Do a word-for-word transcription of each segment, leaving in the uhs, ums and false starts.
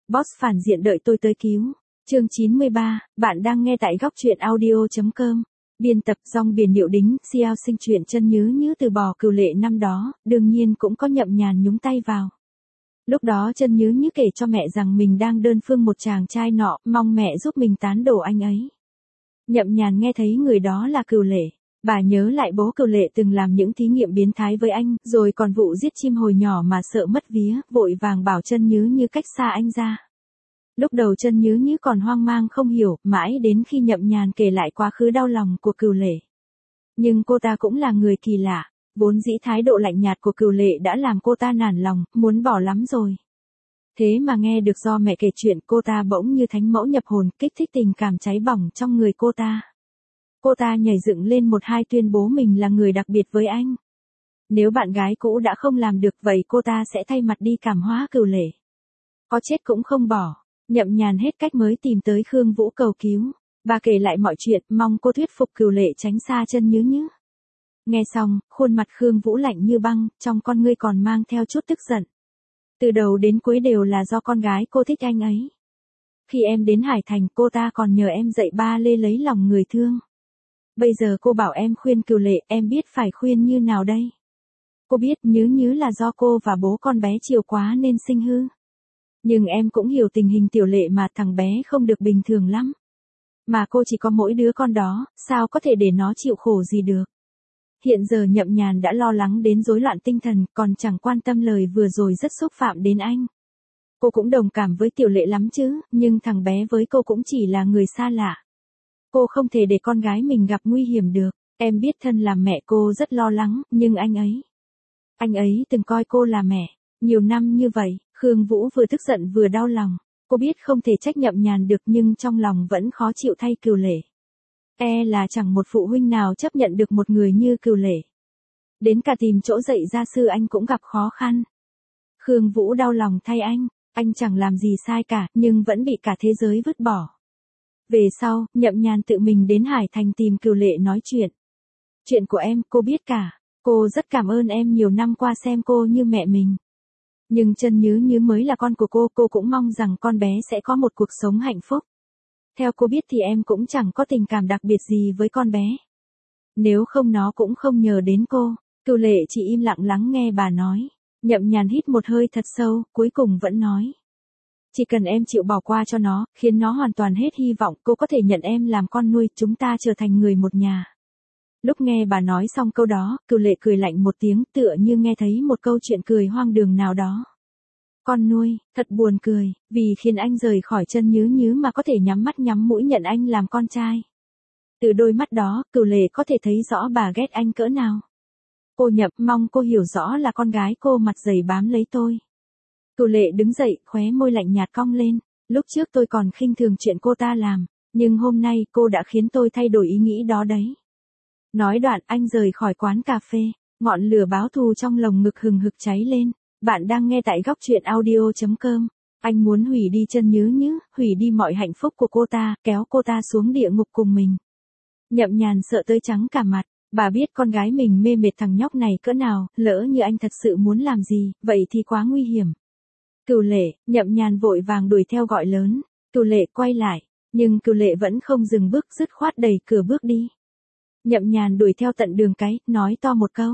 Boss phản diện đợi tôi tới cứu. Chương chín mươi ba, bạn đang nghe tại góc truyện audio.com. Biên tập Dong Biển Điệu Đính, Xiao Sinh chuyện chân nhứ nhứ từ bỏ Cửu Lệ năm đó, đương nhiên cũng có Nhậm Nhàn nhúng tay vào. Lúc đó chân nhứ nhứ kể cho mẹ rằng mình đang đơn phương một chàng trai nọ, mong mẹ giúp mình tán đổ anh ấy. Nhậm Nhàn nghe thấy người đó là Cửu Lệ. Bà nhớ lại bố Cửu Lệ từng làm những thí nghiệm biến thái với anh, rồi còn vụ giết chim hồi nhỏ mà sợ mất vía, vội vàng bảo chân nhứ nhứ cách xa anh ra. Lúc đầu chân nhứ nhứ còn hoang mang không hiểu, mãi đến khi Nhậm Nhàn kể lại quá khứ đau lòng của Cửu Lệ. Nhưng cô ta cũng là người kỳ lạ, vốn dĩ thái độ lạnh nhạt của Cửu Lệ đã làm cô ta nản lòng, muốn bỏ lắm rồi. Thế mà nghe được do mẹ kể chuyện, cô ta bỗng như thánh mẫu nhập hồn, kích thích tình cảm cháy bỏng trong người cô ta. Cô ta nhảy dựng lên một hai tuyên bố mình là người đặc biệt với anh. Nếu bạn gái cũ đã không làm được vậy cô ta sẽ thay mặt đi cảm hóa Cửu Lệ. Có chết cũng không bỏ. Nhậm Nhàn hết cách mới tìm tới Khương Vũ cầu cứu. Bà kể lại mọi chuyện, mong cô thuyết phục Cửu Lệ tránh xa chân nhứ nhứ. Nghe xong, khuôn mặt Khương Vũ lạnh như băng, trong con ngươi còn mang theo chút tức giận. Từ đầu đến cuối đều là do con gái cô thích anh ấy. Khi em đến Hải Thành, cô ta còn nhờ em dạy ba lê lấy lòng người thương. Bây giờ cô bảo em khuyên Cửu Lệ, em biết phải khuyên như nào đây? Cô biết nhứ nhứ là do cô và bố con bé chiều quá nên sinh hư. Nhưng em cũng hiểu tình hình Tiểu Lệ mà, thằng bé không được bình thường lắm. Mà cô chỉ có mỗi đứa con đó, sao có thể để nó chịu khổ gì được? Hiện giờ Nhậm Nhàn đã lo lắng đến rối loạn tinh thần, còn chẳng quan tâm lời vừa rồi rất xúc phạm đến anh. Cô cũng đồng cảm với Tiểu Lệ lắm chứ, nhưng thằng bé với cô cũng chỉ là người xa lạ. Cô không thể để con gái mình gặp nguy hiểm được. Em biết thân làm mẹ cô rất lo lắng, nhưng anh ấy... Anh ấy từng coi cô là mẹ. Nhiều năm như vậy, Khương Vũ vừa tức giận vừa đau lòng. Cô biết không thể trách Nhậm Nhàn được nhưng trong lòng vẫn khó chịu thay Cửu Lệ. E là chẳng một phụ huynh nào chấp nhận được một người như Cửu Lệ. Đến cả tìm chỗ dạy gia sư anh cũng gặp khó khăn. Khương Vũ đau lòng thay anh. Anh chẳng làm gì sai cả, nhưng vẫn bị cả thế giới vứt bỏ. Về sau, Nhậm Nhàn tự mình đến Hải Thành tìm Cửu Lệ nói chuyện. Chuyện của em, cô biết cả. Cô rất cảm ơn em nhiều năm qua xem cô như mẹ mình. Nhưng chân nhứ nhứ mới là con của cô, cô cũng mong rằng con bé sẽ có một cuộc sống hạnh phúc. Theo cô biết thì em cũng chẳng có tình cảm đặc biệt gì với con bé. Nếu không nó cũng không nhờ đến cô. Cửu Lệ chỉ im lặng lắng nghe bà nói. Nhậm Nhàn hít một hơi thật sâu, cuối cùng vẫn nói. Chỉ cần em chịu bỏ qua cho nó, khiến nó hoàn toàn hết hy vọng, cô có thể nhận em làm con nuôi, chúng ta trở thành người một nhà. Lúc nghe bà nói xong câu đó, Cửu Lệ cười lạnh một tiếng, tựa như nghe thấy một câu chuyện cười hoang đường nào đó. Con nuôi, thật buồn cười, vì khiến anh rời khỏi chân nhứ nhứ mà có thể nhắm mắt nhắm mũi nhận anh làm con trai. Từ đôi mắt đó, Cửu Lệ có thể thấy rõ bà ghét anh cỡ nào. Cô Nhậm, mong cô hiểu rõ là con gái cô mặt dày bám lấy tôi. Cửu Lệ đứng dậy, khóe môi lạnh nhạt cong lên. Lúc trước tôi còn khinh thường chuyện cô ta làm, nhưng hôm nay cô đã khiến tôi thay đổi ý nghĩ đó đấy. Nói đoạn anh rời khỏi quán cà phê, ngọn lửa báo thù trong lồng ngực hừng hực cháy lên. Bạn đang nghe tại góc truyện audio.com. Anh muốn hủy đi chân nhứ nhứ, hủy đi mọi hạnh phúc của cô ta, kéo cô ta xuống địa ngục cùng mình. Nhậm Nhàn sợ tới trắng cả mặt. Bà biết con gái mình mê mệt thằng nhóc này cỡ nào, lỡ như anh thật sự muốn làm gì, vậy thì quá nguy hiểm. Cửu Lệ, Nhậm Nhàn vội vàng đuổi theo gọi lớn. Cửu Lệ quay lại, nhưng Cửu Lệ vẫn không dừng bước, dứt khoát đẩy cửa bước đi. Nhậm Nhàn đuổi theo tận đường cái, nói to một câu.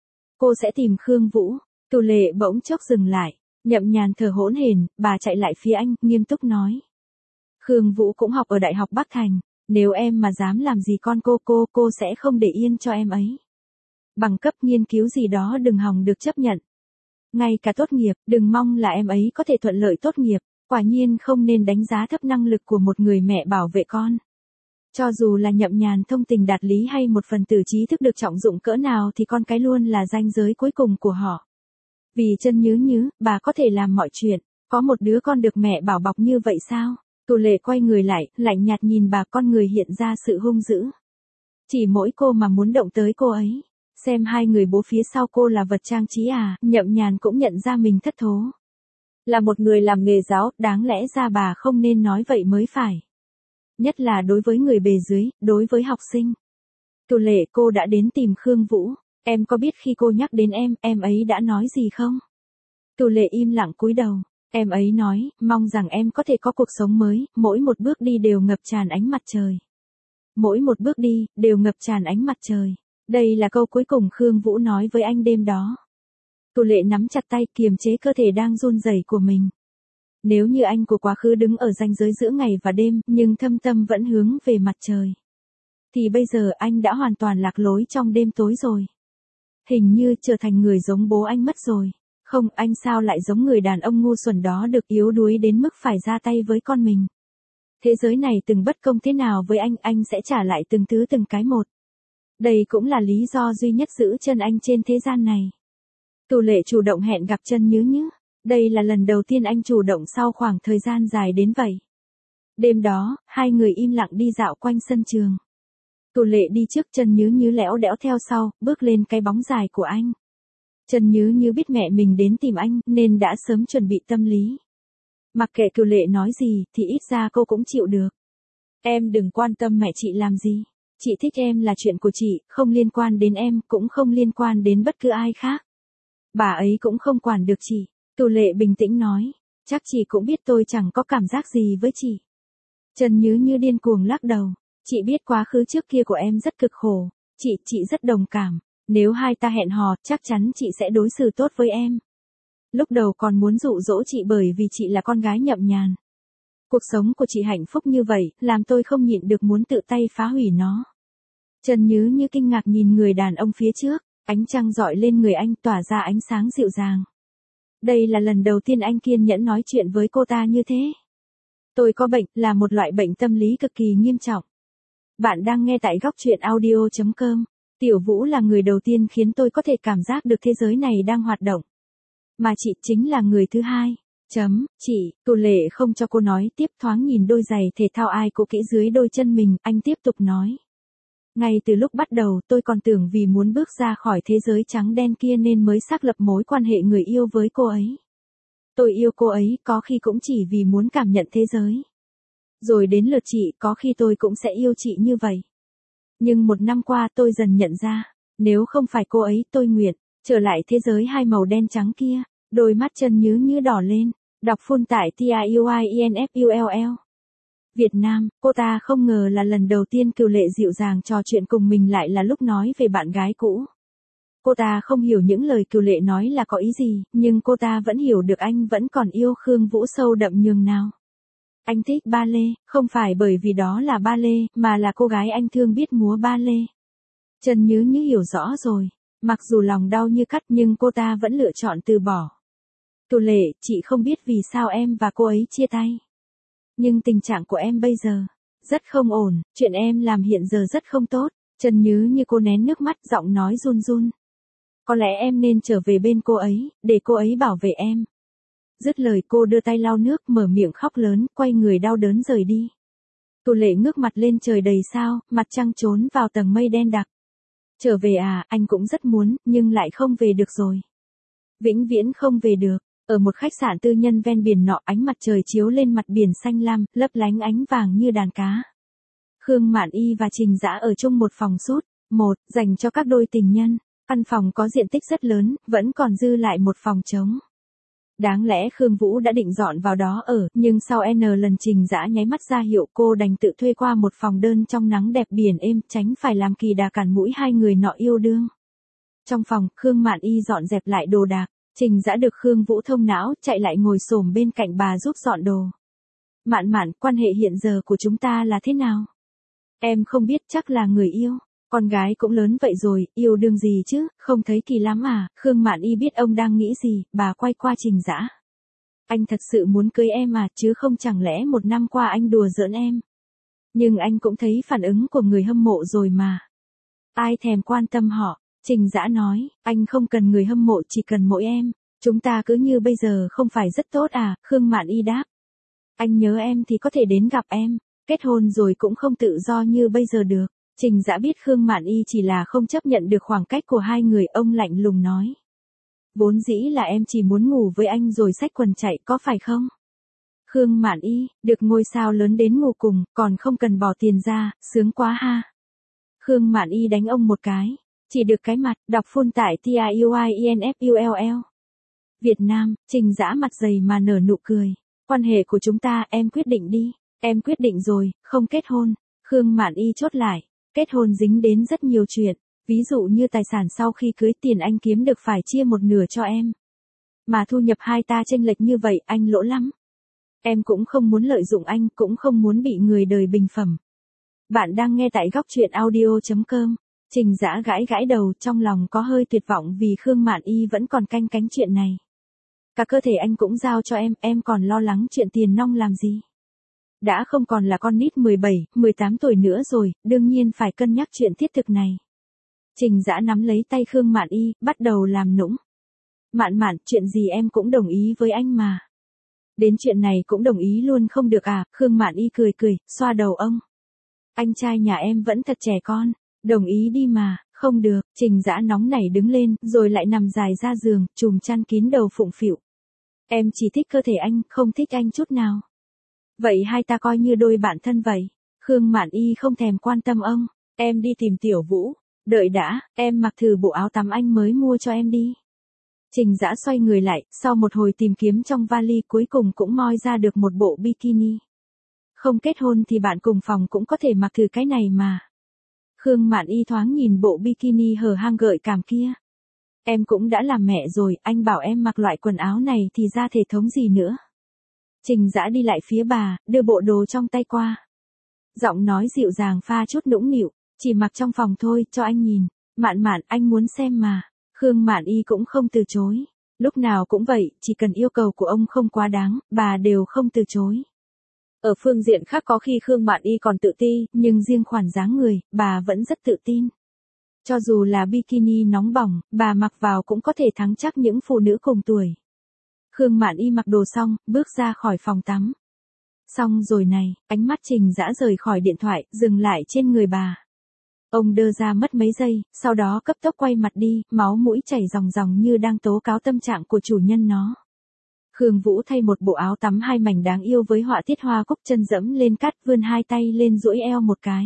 Cô sẽ tìm Khương Vũ. Cửu Lệ bỗng chốc dừng lại. Nhậm Nhàn thở hổn hển, bà chạy lại phía anh, nghiêm túc nói. Khương Vũ cũng học ở Đại học Bắc Thành. Nếu em mà dám làm gì con cô, cô, cô sẽ không để yên cho em ấy. Bằng cấp nghiên cứu gì đó đừng hòng được chấp nhận. Ngay cả tốt nghiệp, đừng mong là em ấy có thể thuận lợi tốt nghiệp. Quả nhiên không nên đánh giá thấp năng lực của một người mẹ bảo vệ con. Cho dù là Nhậm Nhàn thông tình đạt lý hay một phần tử trí thức được trọng dụng cỡ nào thì con cái luôn là ranh giới cuối cùng của họ. Vì chân nhứ nhứ, bà có thể làm mọi chuyện. Có một đứa con được mẹ bảo bọc như vậy sao? Cửu Lệ quay người lại, lạnh nhạt nhìn bà, con người hiện ra sự hung dữ. Chỉ mỗi cô mà muốn động tới cô ấy. Xem hai người bố phía sau cô là vật trang trí à? Nhậm Nhàn cũng nhận ra mình thất thố. Là một người làm nghề giáo, đáng lẽ ra bà không nên nói vậy mới phải. Nhất là đối với người bề dưới, đối với học sinh. Cửu Lệ, cô đã đến tìm Khương Vũ. Em có biết khi cô nhắc đến em, em ấy đã nói gì không? Cửu Lệ im lặng cúi đầu. Em ấy nói, mong rằng em có thể có cuộc sống mới, mỗi một bước đi đều ngập tràn ánh mặt trời. Mỗi một bước đi, đều ngập tràn ánh mặt trời. Đây là câu cuối cùng Khương Vũ nói với anh đêm đó. Cửu Lệ nắm chặt tay kiềm chế cơ thể đang run rẩy của mình. Nếu như anh của quá khứ đứng ở ranh giới giữa ngày và đêm, nhưng thâm tâm vẫn hướng về mặt trời, thì bây giờ anh đã hoàn toàn lạc lối trong đêm tối rồi. Hình như trở thành người giống bố anh mất rồi. Không, anh sao lại giống người đàn ông ngu xuẩn đó được yếu đuối đến mức phải ra tay với con mình. Thế giới này từng bất công thế nào với anh, anh sẽ trả lại từng thứ từng cái một. Đây cũng là lý do duy nhất giữ chân anh trên thế gian này. Cửu Lệ chủ động hẹn gặp Chân Nhứ Nhứ. Đây là lần đầu tiên anh chủ động sau khoảng thời gian dài đến vậy. Đêm đó, hai người im lặng đi dạo quanh sân trường. Cửu Lệ đi trước, Chân Nhứ Nhứ lẽo đẽo theo sau, bước lên cái bóng dài của anh. Chân Nhứ Nhứ biết mẹ mình đến tìm anh, nên đã sớm chuẩn bị tâm lý. Mặc kệ Cửu Lệ nói gì, thì ít ra cô cũng chịu được. Em đừng quan tâm mẹ chị làm gì. Chị thích em là chuyện của chị, không liên quan đến em, cũng không liên quan đến bất cứ ai khác. Bà ấy cũng không quản được chị. Cửu Lệ bình tĩnh nói. Chắc chị cũng biết tôi chẳng có cảm giác gì với chị. Chân Nhứ Nhứ điên cuồng lắc đầu. Chị biết quá khứ trước kia của em rất cực khổ. Chị, chị rất đồng cảm. Nếu hai ta hẹn hò, chắc chắn chị sẽ đối xử tốt với em. Lúc đầu còn muốn dụ dỗ chị bởi vì chị là con gái nhậm nhàn. Cuộc sống của chị hạnh phúc như vậy, làm tôi không nhịn được muốn tự tay phá hủy nó. Chân Nhứ Như kinh ngạc nhìn người đàn ông phía trước, ánh trăng rọi lên người anh tỏa ra ánh sáng dịu dàng. Đây là lần đầu tiên anh kiên nhẫn nói chuyện với cô ta như thế. Tôi có bệnh, là một loại bệnh tâm lý cực kỳ nghiêm trọng. Bạn đang nghe tại góc truyện audio chấm com. Tiểu Vũ là người đầu tiên khiến tôi có thể cảm giác được thế giới này đang hoạt động. Mà chị chính là người thứ hai. Chấm, chị, Cửu Lệ không cho cô nói tiếp, thoáng nhìn đôi giày thể thao ai cũ kỹ dưới đôi chân mình, anh tiếp tục nói. Ngay từ lúc bắt đầu tôi còn tưởng vì muốn bước ra khỏi thế giới trắng đen kia nên mới xác lập mối quan hệ người yêu với cô ấy. Tôi yêu cô ấy có khi cũng chỉ vì muốn cảm nhận thế giới. Rồi đến lượt chị, có khi tôi cũng sẽ yêu chị như vậy. Nhưng một năm qua tôi dần nhận ra, nếu không phải cô ấy tôi nguyện trở lại thế giới hai màu đen trắng kia. Đôi mắt Chân Nhứ Như đỏ lên, đọc phun tại T I U I E N F U L L. Việt Nam, cô ta không ngờ là lần đầu tiên Cửu Lệ dịu dàng trò chuyện cùng mình lại là lúc nói về bạn gái cũ. Cô ta không hiểu những lời Cửu Lệ nói là có ý gì, nhưng cô ta vẫn hiểu được anh vẫn còn yêu Khương Vũ sâu đậm nhường nào. Anh thích ba lê, không phải bởi vì đó là ba lê, mà là cô gái anh thương biết múa ba lê. Chân Nhứ Như hiểu rõ rồi, mặc dù lòng đau như cắt nhưng cô ta vẫn lựa chọn từ bỏ. Cửu Lệ, chị không biết vì sao em và cô ấy chia tay. Nhưng tình trạng của em bây giờ rất không ổn, chuyện em làm hiện giờ rất không tốt. Chân Nhứ Như cô nén nước mắt, giọng nói run run. Có lẽ em nên trở về bên cô ấy, để cô ấy bảo vệ em. Dứt lời cô đưa tay lau nước, mở miệng khóc lớn, quay người đau đớn rời đi. Cửu Lệ ngước mặt lên trời đầy sao, mặt trăng trốn vào tầng mây đen đặc. Trở về à, anh cũng rất muốn, nhưng lại không về được rồi. Vĩnh viễn không về được. Ở một khách sạn tư nhân ven biển nọ, ánh mặt trời chiếu lên mặt biển xanh lam, lấp lánh ánh vàng như đàn cá. Khương Mạn Y và Trình Dã ở chung một phòng sút, một, dành cho các đôi tình nhân. Căn phòng có diện tích rất lớn, vẫn còn dư lại một phòng trống. Đáng lẽ Khương Vũ đã định dọn vào đó ở, nhưng sau N lần Trình Dã nháy mắt ra hiệu cô đành tự thuê qua một phòng đơn trong nắng đẹp biển êm, tránh phải làm kỳ đà cản mũi hai người nọ yêu đương. Trong phòng, Khương Mạn Y dọn dẹp lại đồ đạc. Trình Dã được Khương Vũ thông não, chạy lại ngồi xổm bên cạnh bà giúp dọn đồ. Mạn Mạn, quan hệ hiện giờ của chúng ta là thế nào? Em không biết, chắc là người yêu. Con gái cũng lớn vậy rồi, yêu đương gì chứ, không thấy kỳ lắm à? Khương Mạn Y biết ông đang nghĩ gì, bà quay qua Trình Dã. Anh thật sự muốn cưới em à, chứ không chẳng lẽ một năm qua anh đùa giỡn em? Nhưng anh cũng thấy phản ứng của người hâm mộ rồi mà. Ai thèm quan tâm họ? Trình Dã nói, anh không cần người hâm mộ, chỉ cần mỗi em. Chúng ta cứ như bây giờ không phải rất tốt à? Khương Mạn Y đáp. Anh nhớ em thì có thể đến gặp em, kết hôn rồi cũng không tự do như bây giờ được. Trình Dã biết Khương Mạn Y chỉ là không chấp nhận được khoảng cách của hai người, ông lạnh lùng nói. Vốn dĩ là em chỉ muốn ngủ với anh rồi xách quần chạy, có phải không? Khương Mạn Y, được ngôi sao lớn đến ngủ cùng, còn không cần bỏ tiền ra, sướng quá ha. Khương Mạn Y đánh ông một cái. Chỉ được cái mặt, đọc phun tại T I U I E N F U L L. Việt Nam, Trình Dã mặt dày mà nở nụ cười. Quan hệ của chúng ta em quyết định đi. Em quyết định rồi, không kết hôn. Khương Mạn Y chốt lại. Kết hôn dính đến rất nhiều chuyện. Ví dụ như tài sản sau khi cưới tiền anh kiếm được phải chia một nửa cho em. Mà thu nhập hai ta chênh lệch như vậy anh lỗ lắm. Em cũng không muốn lợi dụng anh, cũng không muốn bị người đời bình phẩm. Bạn đang nghe tại góc truyện audio chấm com. Trình Dã gãi gãi đầu, trong lòng có hơi tuyệt vọng vì Khương Mạn Y vẫn còn canh cánh chuyện này. Cả cơ thể anh cũng giao cho em, em còn lo lắng chuyện tiền nong làm gì? Đã không còn là con nít mười bảy, mười tám tuổi nữa rồi, đương nhiên phải cân nhắc chuyện thiết thực này. Trình Dã nắm lấy tay Khương Mạn Y, bắt đầu làm nũng. Mạn Mạn, chuyện gì em cũng đồng ý với anh mà. Đến chuyện này cũng đồng ý luôn không được à? Khương Mạn Y cười cười, xoa đầu ông. Anh trai nhà em vẫn thật trẻ con, đồng ý đi mà. Không được, Trình Dã nóng nảy đứng lên, rồi lại nằm dài ra giường, trùm chăn kín đầu phụng phịu. Em chỉ thích cơ thể anh, không thích anh chút nào. Vậy hai ta coi như đôi bạn thân vậy. Khương Mạn Y không thèm quan tâm ông. Em đi tìm Tiểu Vũ. Đợi đã, em mặc thử bộ áo tắm anh mới mua cho em đi. Trình Dã xoay người lại, sau một hồi tìm kiếm trong vali cuối cùng cũng moi ra được một bộ bikini. Không kết hôn thì bạn cùng phòng cũng có thể mặc thử cái này mà. Khương Mạn Y thoáng nhìn bộ bikini hở hang gợi cảm kia. Em cũng đã làm mẹ rồi, anh bảo em mặc loại quần áo này thì ra thể thống gì nữa. Trình Dã đi lại phía bà, đưa bộ đồ trong tay qua. Giọng nói dịu dàng pha chút nũng nịu, chỉ mặc trong phòng thôi, cho anh nhìn. Mạn Mạn, anh muốn xem mà. Khương Mạn Y cũng không từ chối. Lúc nào cũng vậy, chỉ cần yêu cầu của ông không quá đáng, bà đều không từ chối. Ở phương diện khác có khi Khương Mạn Y còn tự ti, nhưng riêng khoản dáng người, bà vẫn rất tự tin. Cho dù là bikini nóng bỏng, bà mặc vào cũng có thể thắng chắc những phụ nữ cùng tuổi. Khương Mạn Y mặc đồ xong, bước ra khỏi phòng tắm. Xong rồi này, ánh mắt Trình Dã rời khỏi điện thoại, dừng lại trên người bà. Ông đơ ra mất mấy giây, sau đó cấp tốc quay mặt đi, máu mũi chảy ròng ròng như đang tố cáo tâm trạng của chủ nhân nó. Khương Vũ thay một bộ áo tắm hai mảnh đáng yêu với họa tiết hoa cúc, chân dẫm lên cát, vươn hai tay lên duỗi eo một cái.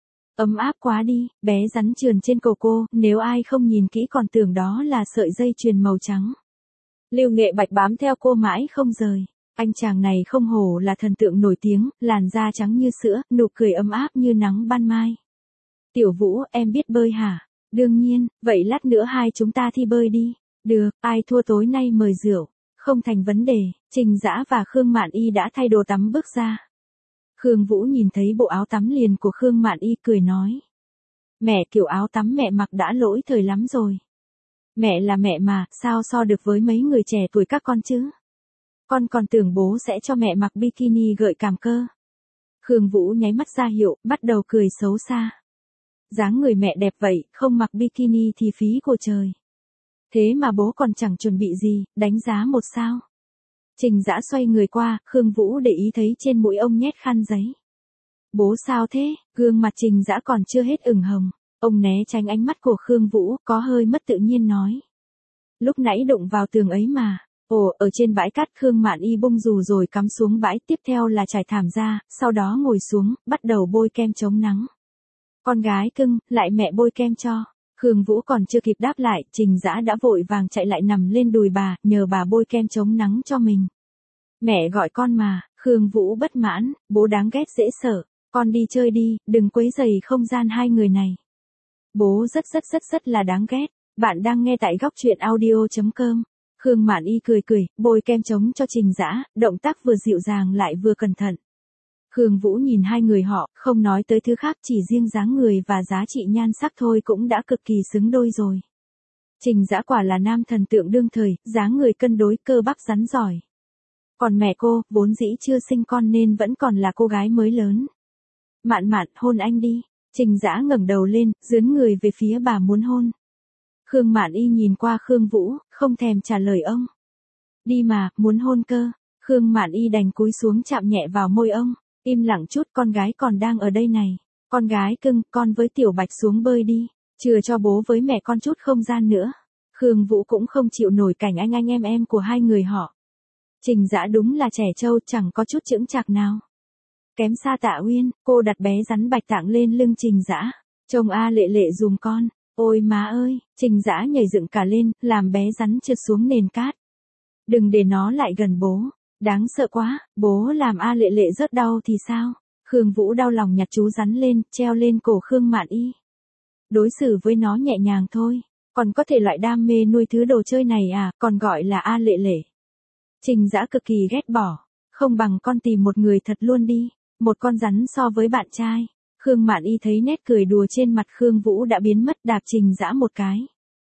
Ấm áp quá đi, bé rắn trườn trên cầu cô, nếu ai không nhìn kỹ còn tưởng đó là sợi dây chuyền màu trắng. Lưu Nghệ Bạch bám theo cô mãi không rời. Anh chàng này không hổ là thần tượng nổi tiếng, làn da trắng như sữa, nụ cười ấm áp như nắng ban mai. Tiểu Vũ, em biết bơi hả? Đương nhiên, vậy lát nữa hai chúng ta thi bơi đi. Được, ai thua tối nay mời rượu. Không thành vấn đề. Trình Dã và Khương Mạn Y đã thay đồ tắm bước ra. Khương Vũ nhìn thấy bộ áo tắm liền của Khương Mạn Y cười nói. Mẹ, kiểu áo tắm mẹ mặc đã lỗi thời lắm rồi. Mẹ là mẹ mà, sao so được với mấy người trẻ tuổi các con chứ? Con còn tưởng bố sẽ cho mẹ mặc bikini gợi cảm cơ. Khương Vũ nháy mắt ra hiệu, bắt đầu cười xấu xa. Dáng người mẹ đẹp vậy, không mặc bikini thì phí của trời. Thế mà bố còn chẳng chuẩn bị gì, đánh giá một sao. Trình Dã xoay người qua, Khương Vũ để ý thấy trên mũi ông nhét khăn giấy. Bố sao thế? Gương mặt Trình Dã còn chưa hết ửng hồng. Ông né tránh ánh mắt của Khương Vũ, có hơi mất tự nhiên nói. Lúc nãy đụng vào tường ấy mà. Ồ, ở trên bãi cát Khương Mạn Y bung dù rồi cắm xuống bãi, tiếp theo là trải thảm ra, sau đó ngồi xuống, bắt đầu bôi kem chống nắng. Con gái cưng, lại mẹ bôi kem cho. Khương Vũ còn chưa kịp đáp lại, Trình Dã đã vội vàng chạy lại nằm lên đùi bà, nhờ bà bôi kem chống nắng cho mình. Mẹ gọi con mà. Khương Vũ bất mãn, bố đáng ghét dễ sợ. Con đi chơi đi, đừng quấy rầy không gian hai người này. Bố rất rất rất rất là đáng ghét. Bạn đang nghe tại góc truyện audio chấm com. Khương Mạn Y cười cười, bôi kem chống cho Trình Dã, động tác vừa dịu dàng lại vừa cẩn thận. Khương Vũ nhìn hai người họ, không nói tới thứ khác, chỉ riêng dáng người và giá trị nhan sắc thôi cũng đã cực kỳ xứng đôi rồi. Trình Dã quả là nam thần tượng đương thời, dáng người cân đối, cơ bắp rắn giỏi. Còn mẹ cô, vốn dĩ chưa sinh con nên vẫn còn là cô gái mới lớn. Mạn Mạn, hôn anh đi. Trình Dã ngẩng đầu lên, dướn người về phía bà muốn hôn. Khương Mạn Y nhìn qua Khương Vũ, không thèm trả lời ông. Đi mà, muốn hôn cơ. Khương Mạn Y đành cúi xuống chạm nhẹ vào môi ông. Im lặng chút, con gái còn đang ở đây này. Con gái cưng, con với Tiểu Bạch xuống bơi đi. Chừa cho bố với mẹ con chút không gian nữa. Khương Vũ cũng không chịu nổi cảnh anh anh em em của hai người họ. Trình Dã đúng là trẻ trâu, chẳng có chút chững chạc nào. Kém xa Tạ Uyên, cô đặt bé rắn bạch tạng lên lưng Trình Dã. Trông a lệ lệ dùm con. Ôi má ơi, Trình Dã nhảy dựng cả lên, làm bé rắn trượt xuống nền cát. Đừng để nó lại gần bố. Đáng sợ quá, bố làm A Lệ Lệ rất đau thì sao? Khương Vũ đau lòng nhặt chú rắn lên, treo lên cổ Khương Mạn Y. Đối xử với nó nhẹ nhàng thôi. Còn có thể loại đam mê nuôi thứ đồ chơi này à, còn gọi là A Lệ Lệ. Trình Dã cực kỳ ghét bỏ. Không bằng con tìm một người thật luôn đi. Một con rắn so với bạn trai. Khương Mạn Y thấy nét cười đùa trên mặt Khương Vũ đã biến mất, đạp Trình Dã một cái.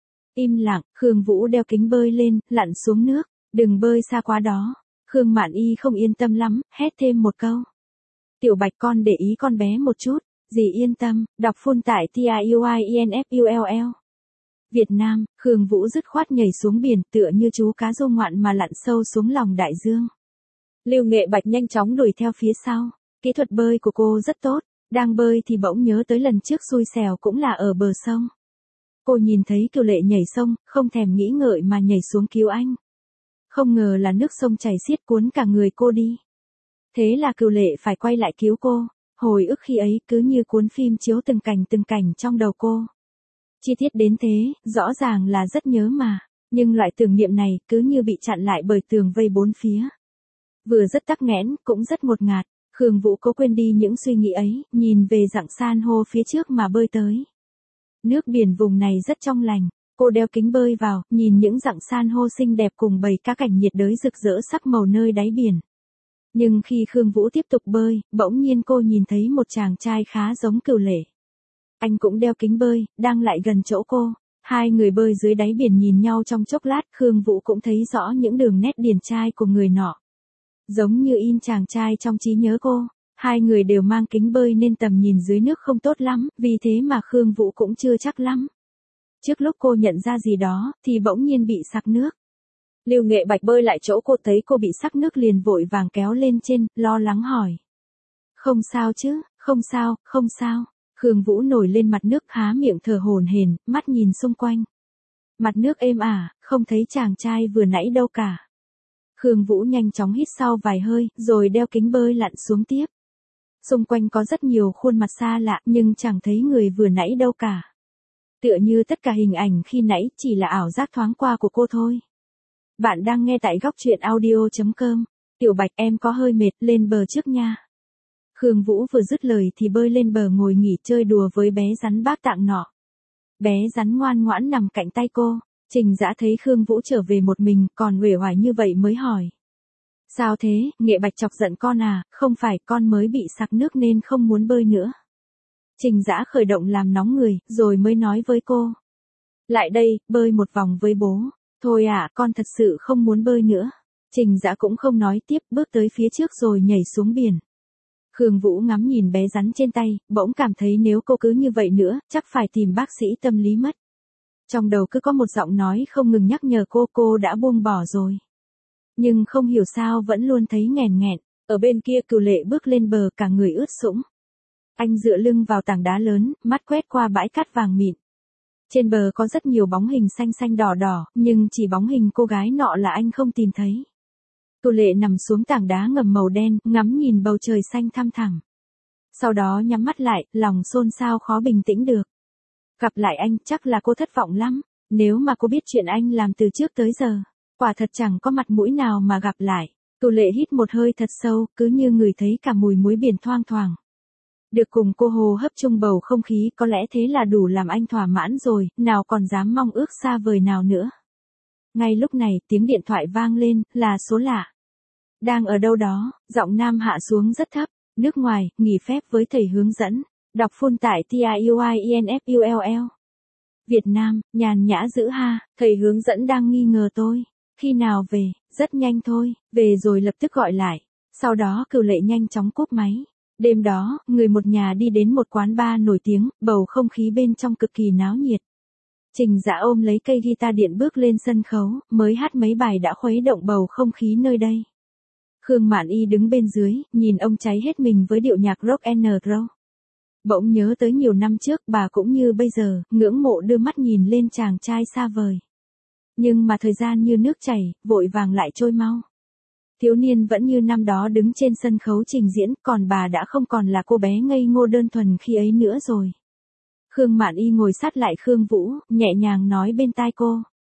Im lặng, Khương Vũ đeo kính bơi lên, lặn xuống nước. Đừng bơi xa quá đó. Khương Mạn Y không yên tâm lắm, hét thêm một câu. Tiểu Bạch con để ý con bé một chút. Dì yên tâm, đọc full tại T I U I E N F U L L. Việt Nam, Khương Vũ dứt khoát nhảy xuống biển tựa như chú cá rô ngoạn mà lặn sâu xuống lòng đại dương. Lưu Nghệ Bạch nhanh chóng đuổi theo phía sau. Kỹ thuật bơi của cô rất tốt. Đang bơi thì bỗng nhớ tới lần trước xui xẻo cũng là ở bờ sông. Cô nhìn thấy Cửu Lệ nhảy sông, không thèm nghĩ ngợi mà nhảy xuống cứu anh. Không ngờ là nước sông chảy xiết cuốn cả người cô đi. Thế là Cửu Lệ phải quay lại cứu cô. Hồi ức khi ấy cứ như cuốn phim chiếu từng cảnh từng cảnh trong đầu cô. Chi tiết đến thế, rõ ràng là rất nhớ mà. Nhưng loại tưởng niệm này cứ như bị chặn lại bởi tường vây bốn phía. Vừa rất tắc nghẽn, cũng rất ngột ngạt. Khương Vũ cố quên đi những suy nghĩ ấy, nhìn về dặng san hô phía trước mà bơi tới. Nước biển vùng này rất trong lành. Cô đeo kính bơi vào, nhìn những dặng san hô xinh đẹp cùng bầy cá cảnh nhiệt đới rực rỡ sắc màu nơi đáy biển. Nhưng khi Khương Vũ tiếp tục bơi, bỗng nhiên cô nhìn thấy một chàng trai khá giống Cửu Lệ. Anh cũng đeo kính bơi, đang lại gần chỗ cô. Hai người bơi dưới đáy biển nhìn nhau trong chốc lát, Khương Vũ cũng thấy rõ những đường nét điển trai của người nọ. Giống như in chàng trai trong trí nhớ cô. Hai người đều mang kính bơi nên tầm nhìn dưới nước không tốt lắm, vì thế mà Khương Vũ cũng chưa chắc lắm. Trước lúc cô nhận ra gì đó, thì bỗng nhiên bị sặc nước. Lưu Nghệ Bạch bơi lại chỗ cô, thấy cô bị sặc nước liền vội vàng kéo lên trên, lo lắng hỏi. Không sao chứ, không sao, không sao. Khương Vũ nổi lên mặt nước, há miệng thở hổn hển, mắt nhìn xung quanh. Mặt nước êm ả, không thấy chàng trai vừa nãy đâu cả. Khương Vũ nhanh chóng hít sau vài hơi, rồi đeo kính bơi lặn xuống tiếp. Xung quanh có rất nhiều khuôn mặt xa lạ, nhưng chẳng thấy người vừa nãy đâu cả. Tựa như tất cả hình ảnh khi nãy chỉ là ảo giác thoáng qua của cô thôi. Bạn đang nghe tại góc truyện audio chấm com. Tiểu Bạch em có hơi mệt, lên bờ trước nha. Khương Vũ vừa dứt lời thì bơi lên bờ ngồi nghỉ chơi đùa với bé rắn Bác Tạng nọ. Bé rắn ngoan ngoãn nằm cạnh tay cô. Trình Dã thấy Khương Vũ trở về một mình còn uể oải như vậy mới hỏi. Sao thế, Nghệ Bạch chọc giận con à, không phải con mới bị sặc nước nên không muốn bơi nữa. Trình Dã khởi động làm nóng người, rồi mới nói với cô. Lại đây, bơi một vòng với bố. Thôi à, con thật sự không muốn bơi nữa. Trình Dã cũng không nói tiếp, bước tới phía trước rồi nhảy xuống biển. Khương Vũ ngắm nhìn bé rắn trên tay, bỗng cảm thấy nếu cô cứ như vậy nữa, chắc phải tìm bác sĩ tâm lý mất. Trong đầu cứ có một giọng nói không ngừng nhắc nhở cô, cô đã buông bỏ rồi. Nhưng không hiểu sao vẫn luôn thấy nghèn nghẹn. Ở bên kia Cửu Lệ bước lên bờ cả người ướt sũng. Anh dựa lưng vào tảng đá lớn, mắt quét qua bãi cát vàng mịn. Trên bờ có rất nhiều bóng hình xanh xanh đỏ đỏ, nhưng chỉ bóng hình cô gái nọ là anh không tìm thấy. Cửu Lệ nằm xuống tảng đá ngầm màu đen, ngắm nhìn bầu trời xanh thăm thẳm. Sau đó nhắm mắt lại, lòng xôn xao khó bình tĩnh được. Gặp lại anh, chắc là cô thất vọng lắm. Nếu mà cô biết chuyện anh làm từ trước tới giờ, quả thật chẳng có mặt mũi nào mà gặp lại. Cửu Lệ hít một hơi thật sâu, cứ như ngửi thấy cả mùi muối biển thoang thoảng. Được cùng cô hô hấp chung bầu không khí có lẽ thế là đủ làm anh thỏa mãn rồi, nào còn dám mong ước xa vời nào nữa. Ngay lúc này, tiếng điện thoại vang lên, là số lạ. Đang ở đâu đó, giọng nam hạ xuống rất thấp. Nước ngoài, nghỉ phép với thầy hướng dẫn. Đọc full tại T I U I E N F U L L. Việt Nam, nhàn nhã dữ ha, thầy hướng dẫn đang nghi ngờ tôi. Khi nào về, rất nhanh thôi, về rồi lập tức gọi lại. Sau đó Cửu Lệ nhanh chóng cúp máy. Đêm đó, người một nhà đi đến một quán bar nổi tiếng, bầu không khí bên trong cực kỳ náo nhiệt. Trình Dã ôm lấy cây guitar điện bước lên sân khấu, mới hát mấy bài đã khuấy động bầu không khí nơi đây. Khương Mạn Y đứng bên dưới, nhìn ông cháy hết mình với điệu nhạc rock and roll. Bỗng nhớ tới nhiều năm trước, bà cũng như bây giờ, ngưỡng mộ đưa mắt nhìn lên chàng trai xa vời. Nhưng mà thời gian như nước chảy, vội vàng lại trôi mau. Thiếu niên vẫn như năm đó đứng trên sân khấu trình diễn, còn bà đã không còn là cô bé ngây ngô đơn thuần khi ấy nữa rồi. Khương Mạn Y ngồi sát lại Khương Vũ, nhẹ nhàng nói bên tai cô.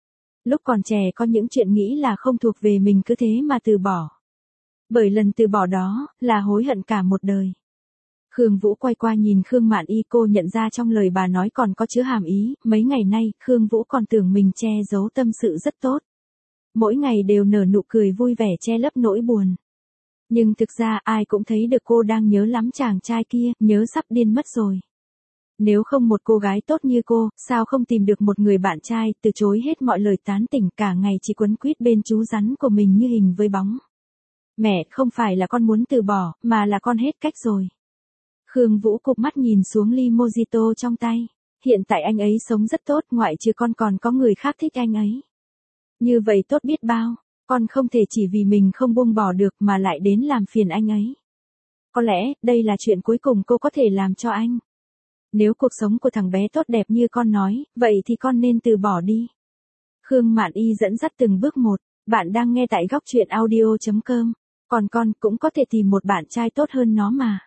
Lúc còn trẻ có những chuyện nghĩ là không thuộc về mình cứ thế mà từ bỏ. Bởi lần từ bỏ đó, là hối hận cả một đời. Khương Vũ quay qua nhìn Khương Mạn Y, cô nhận ra trong lời bà nói còn có chứa hàm ý, mấy ngày nay, Khương Vũ còn tưởng mình che giấu tâm sự rất tốt. Mỗi ngày đều nở nụ cười vui vẻ che lấp nỗi buồn. Nhưng thực ra ai cũng thấy được cô đang nhớ lắm chàng trai kia, nhớ sắp điên mất rồi. Nếu không một cô gái tốt như cô, sao không tìm được một người bạn trai, từ chối hết mọi lời tán tỉnh, cả ngày chỉ quấn quýt bên chú rắn của mình như hình với bóng. Mẹ, không phải là con muốn từ bỏ, mà là con hết cách rồi. Khương Vũ cụp mắt nhìn xuống ly mojito trong tay. Hiện tại anh ấy sống rất tốt, ngoại trừ con còn có người khác thích anh ấy. Như vậy tốt biết bao, con không thể chỉ vì mình không buông bỏ được mà lại đến làm phiền anh ấy. Có lẽ, đây là chuyện cuối cùng cô có thể làm cho anh. Nếu cuộc sống của thằng bé tốt đẹp như con nói, vậy thì con nên từ bỏ đi. Khương Mạn Y dẫn dắt từng bước một, bạn đang nghe tại góc truyện audio chấm com. Còn con cũng có thể tìm một bạn trai tốt hơn nó mà.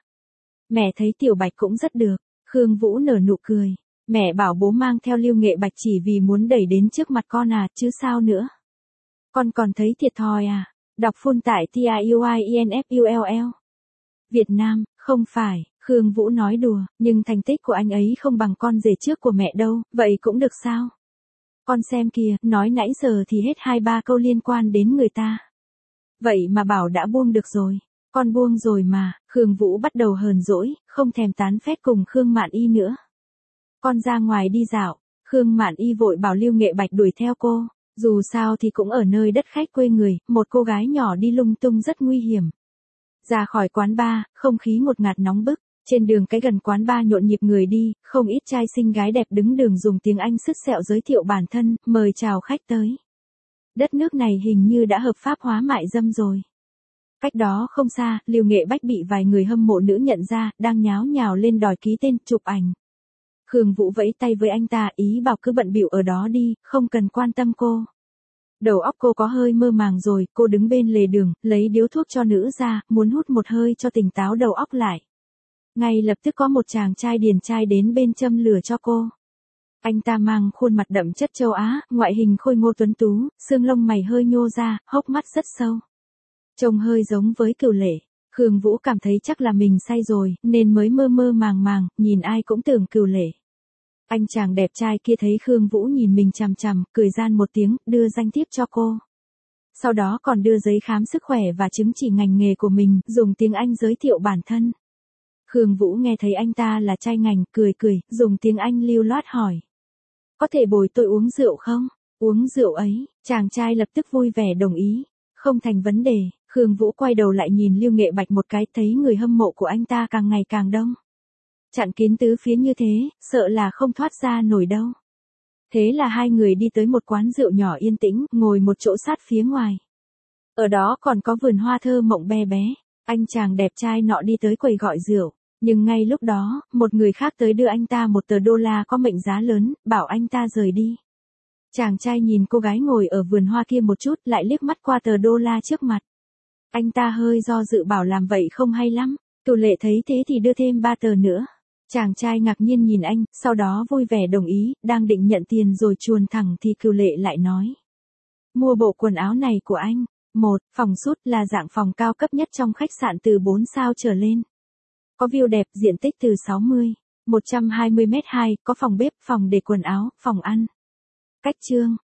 Mẹ thấy Tiểu Bạch cũng rất được. Khương Vũ nở nụ cười. Mẹ bảo bố mang theo Lưu Nghệ Bạch chỉ vì muốn đẩy đến trước mặt con à, chứ sao nữa. Con còn thấy thiệt thòi à. Đọc full tại T I U I E N F U L L. Việt Nam, không phải, Khương Vũ nói đùa, nhưng thành tích của anh ấy không bằng con rể trước của mẹ đâu, vậy cũng được sao? Con xem kìa, nói nãy giờ thì hết hai ba câu liên quan đến người ta. Vậy mà bảo đã buông được rồi. Con buông rồi mà, Khương Vũ bắt đầu hờn dỗi, không thèm tán phét cùng Khương Mạn Y nữa. Con ra ngoài đi dạo, Khương Mạn Y vội bảo Lưu Nghệ Bạch đuổi theo cô, dù sao thì cũng ở nơi đất khách quê người, một cô gái nhỏ đi lung tung rất nguy hiểm. Ra khỏi quán bar, không khí ngột ngạt nóng bức, trên đường cái gần quán bar nhộn nhịp người đi, không ít trai xinh gái đẹp đứng đường dùng tiếng Anh sứt sẹo giới thiệu bản thân, mời chào khách tới. Đất nước này hình như đã hợp pháp hóa mại dâm rồi. Cách đó không xa, Lưu Nghệ Bách bị vài người hâm mộ nữ nhận ra, đang nháo nhào lên đòi ký tên, chụp ảnh. Khương Vũ vẫy tay với anh ta, ý bảo cứ bận bịu ở đó đi, không cần quan tâm cô. Đầu óc cô có hơi mơ màng rồi, cô đứng bên lề đường, lấy điếu thuốc cho nữ ra, muốn hút một hơi cho tỉnh táo đầu óc lại. Ngay lập tức có một chàng trai điển trai đến bên châm lửa cho cô. Anh ta mang khuôn mặt đậm chất châu Á, ngoại hình khôi ngô tuấn tú, xương lông mày hơi nhô ra, hốc mắt rất sâu. Trông hơi giống với Cửu Lệ. Khương Vũ cảm thấy chắc là mình say rồi, nên mới mơ mơ màng màng, nhìn ai cũng tưởng Cửu Lệ. Anh chàng đẹp trai kia thấy Khương Vũ nhìn mình chằm chằm, cười gian một tiếng, đưa danh thiếp cho cô. Sau đó còn đưa giấy khám sức khỏe và chứng chỉ ngành nghề của mình, dùng tiếng Anh giới thiệu bản thân. Khương Vũ nghe thấy anh ta là trai ngành, cười cười, dùng tiếng Anh lưu loát hỏi. Có thể bồi tôi uống rượu không? Uống rượu ấy, chàng trai lập tức vui vẻ đồng ý. Không thành vấn đề, Khương Vũ quay đầu lại nhìn Lưu Nghệ Bạch một cái, thấy người hâm mộ của anh ta càng ngày càng đông. Chặn kín tứ phía như thế, sợ là không thoát ra nổi đâu. Thế là hai người đi tới một quán rượu nhỏ yên tĩnh, ngồi một chỗ sát phía ngoài. Ở đó còn có vườn hoa thơ mộng be bé. Anh chàng đẹp trai nọ đi tới quầy gọi rượu. Nhưng ngay lúc đó, một người khác tới đưa anh ta một tờ đô la có mệnh giá lớn, bảo anh ta rời đi. Chàng trai nhìn cô gái ngồi ở vườn hoa kia một chút, lại liếc mắt qua tờ đô la trước mặt. Anh ta hơi do dự bảo làm vậy không hay lắm. Cửu Lệ thấy thế thì đưa thêm ba tờ nữa. Chàng trai ngạc nhiên nhìn anh, sau đó vui vẻ đồng ý, đang định nhận tiền rồi chuồn thẳng thì Cửu Lệ lại nói. Mua bộ quần áo này của anh. Một, phòng sút là dạng phòng cao cấp nhất trong khách sạn từ bốn sao trở lên. Có view đẹp, diện tích từ sáu mươi, một trăm hai mươi mét vuông, có phòng bếp, phòng để quần áo, phòng ăn. Cách chương.